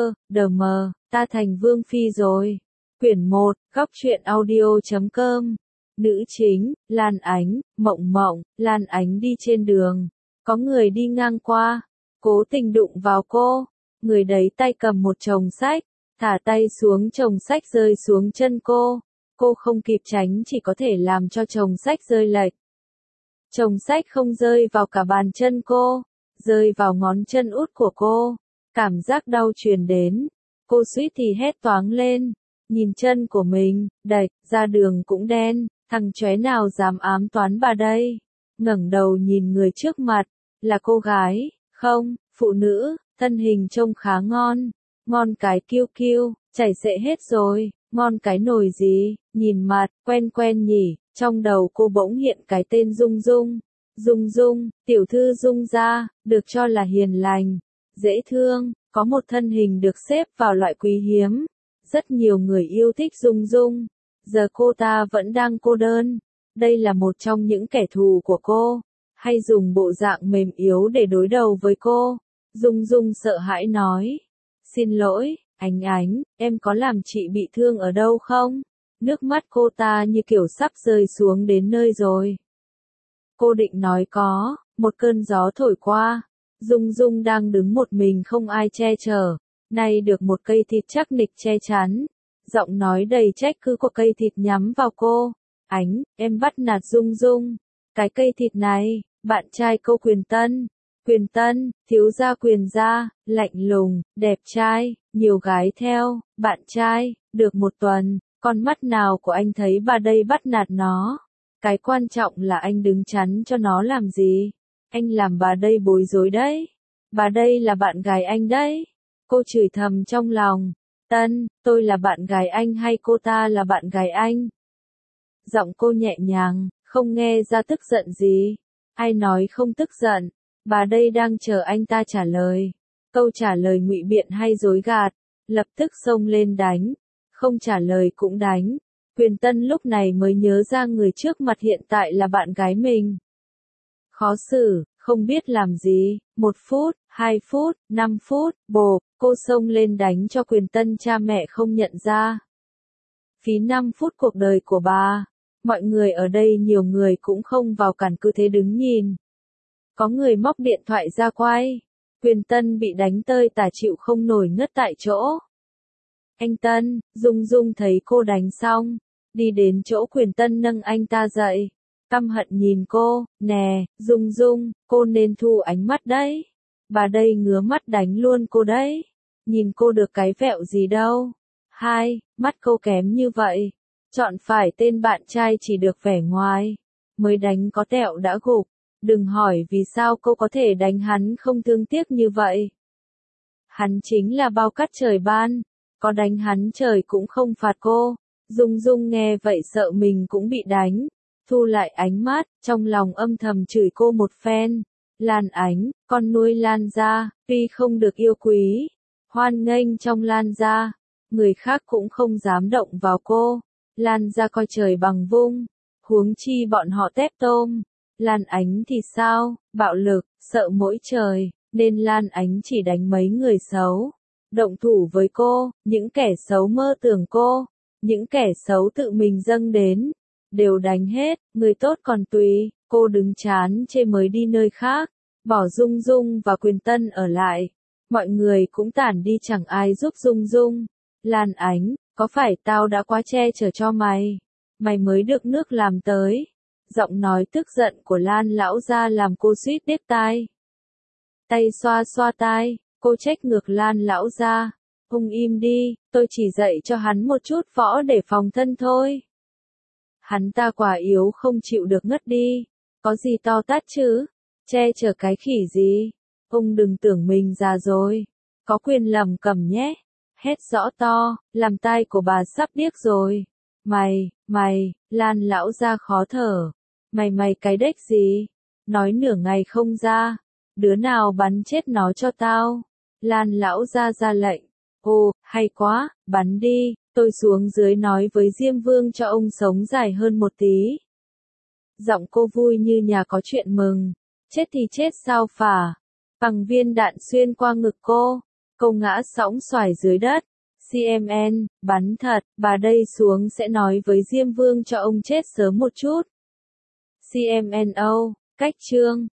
đờ mờ, ta thành vương phi rồi. Quyển 1, góc truyện audio.com. Nữ chính, Lan Ánh, Mộng Mộng. Lan Ánh đi trên đường. Có người đi ngang qua. Cố tình đụng vào cô. Người đấy tay cầm một chồng sách. Thả tay xuống chồng sách rơi xuống chân cô. Cô không kịp tránh chỉ có thể làm cho chồng sách rơi lệch. Chồng sách không rơi vào cả bàn chân cô. Rơi vào ngón chân út của cô. Cảm giác đau truyền đến. Cô suýt thì hét toáng lên. Nhìn chân của mình, đạch, ra đường cũng đen. Thằng chóe nào dám ám toán bà đây? Ngẩng đầu nhìn người trước mặt. Là cô gái, không, phụ nữ, thân hình trông khá ngon. Ngon cái kiêu kiêu, chảy xệ hết rồi. Ngon cái nồi gì, nhìn mặt, quen quen nhỉ. Trong đầu cô bỗng hiện cái tên Dung Dung. Dung Dung, tiểu thư Dung gia, được cho là hiền lành, dễ thương, có một thân hình được xếp vào loại quý hiếm. Rất nhiều người yêu thích Dung Dung. Giờ cô ta vẫn đang cô đơn. Đây là một trong những kẻ thù của cô. Hay dùng bộ dạng mềm yếu để đối đầu với cô. Dung Dung sợ hãi nói. Xin lỗi, Ánh Ánh, em có làm chị bị thương ở đâu không? Nước mắt cô ta như kiểu sắp rơi xuống đến nơi rồi. Cô định nói có, một cơn gió thổi qua. Dung Dung đang đứng một mình không ai che chở. Nay được một cây thịt chắc nịch che chắn. Giọng nói đầy trách cứ của cây thịt nhắm vào cô. Ánh, em bắt nạt Dung Dung. Cái cây thịt này, bạn trai cô Quyền Tân. Quyền Tân, thiếu gia Quyền gia, lạnh lùng, đẹp trai, nhiều gái theo, bạn trai, được một tuần, con mắt nào của anh thấy bà đây bắt nạt nó. Cái quan trọng là anh đứng chắn cho nó làm gì. Anh làm bà đây bối rối đấy. Bà đây là bạn gái anh đấy. Cô chửi thầm trong lòng. Tân, tôi là bạn gái anh hay cô ta là bạn gái anh? Giọng cô nhẹ nhàng, không nghe ra tức giận gì. Ai nói không tức giận? Bà đây đang chờ anh ta trả lời. Câu trả lời ngụy biện hay dối gạt. Lập tức xông lên đánh. Không trả lời cũng đánh. Quyền Tân lúc này mới nhớ ra người trước mặt hiện tại là bạn gái mình. Khó xử, không biết làm gì. 1 phút, 2 phút, 5 phút, bộp, cô xông lên đánh cho Quyền Tân cha mẹ không nhận ra. Phí 5 phút cuộc đời của bà. Mọi người ở đây nhiều người cũng không vào cản cứ thế đứng nhìn. Có người móc điện thoại ra quay. Quyền Tân bị đánh tơi tả chịu không nổi ngất tại chỗ. Anh Tân, Dung Dung thấy cô đánh xong. Đi đến chỗ Quyền Tân nâng anh ta dậy. Căm hận nhìn cô, nè, Dung Dung, cô nên thu ánh mắt đấy. Bà đây ngứa mắt đánh luôn cô đấy. Nhìn cô được cái vẹo gì đâu. Mắt cô kém như vậy. Chọn phải tên bạn trai chỉ được vẻ ngoài. Mới đánh có tẹo đã gục. Đừng hỏi vì sao cô có thể đánh hắn không thương tiếc như vậy. Hắn chính là bao cát trời ban. Có đánh hắn trời cũng không phạt cô. Dung Dung nghe vậy sợ mình cũng bị đánh. Thu lại ánh mắt, trong lòng âm thầm chửi cô một phen. Lan Ánh, con nuôi Lan gia, tuy không được yêu quý, hoan nghênh trong Lan gia, người khác cũng không dám động vào cô. Lan gia coi trời bằng vung, huống chi bọn họ tép tôm. Lan Ánh thì sao, bạo lực, sợ mỗi trời, nên Lan Ánh chỉ đánh mấy người xấu. Động thủ với cô, những kẻ xấu mơ tưởng cô, những kẻ xấu tự mình dâng đến, đều đánh hết, người tốt còn tùy, cô đứng chán chê mới đi nơi khác, bỏ Dung Dung và Quyền Tân ở lại. Mọi người cũng tản đi chẳng ai giúp Dung Dung. Lan Ánh, có phải tao đã quá che chở cho mày? Mày mới được nước làm tới. Giọng nói tức giận của Lan lão gia làm cô suýt điếc tai. Tay xoa xoa tai, cô trách ngược Lan lão gia. Ông im đi, tôi chỉ dạy cho hắn một chút võ để phòng thân thôi. Hắn ta quả yếu không chịu được ngất đi. Có gì to tát chứ? Che chở cái khỉ gì? Ông đừng tưởng mình già rồi. Có quyền lầm cầm nhé. Hét rõ to, làm tai của bà sắp điếc rồi. Mày, Lan lão gia khó thở. Mày cái đếch gì? Nói nửa ngày không ra. Đứa nào bắn chết nó cho tao? Lan lão gia ra lệnh. Ồ, hay quá, bắn đi, tôi xuống dưới nói với Diêm Vương cho ông sống dài hơn một tí. Giọng cô vui như nhà có chuyện mừng. Chết thì chết sao phả. Bằng viên đạn xuyên qua ngực cô. Câu ngã sõng xoài dưới đất. CMN, bắn thật, bà đây xuống sẽ nói với Diêm Vương cho ông chết sớm một chút. CMNO, cách chương.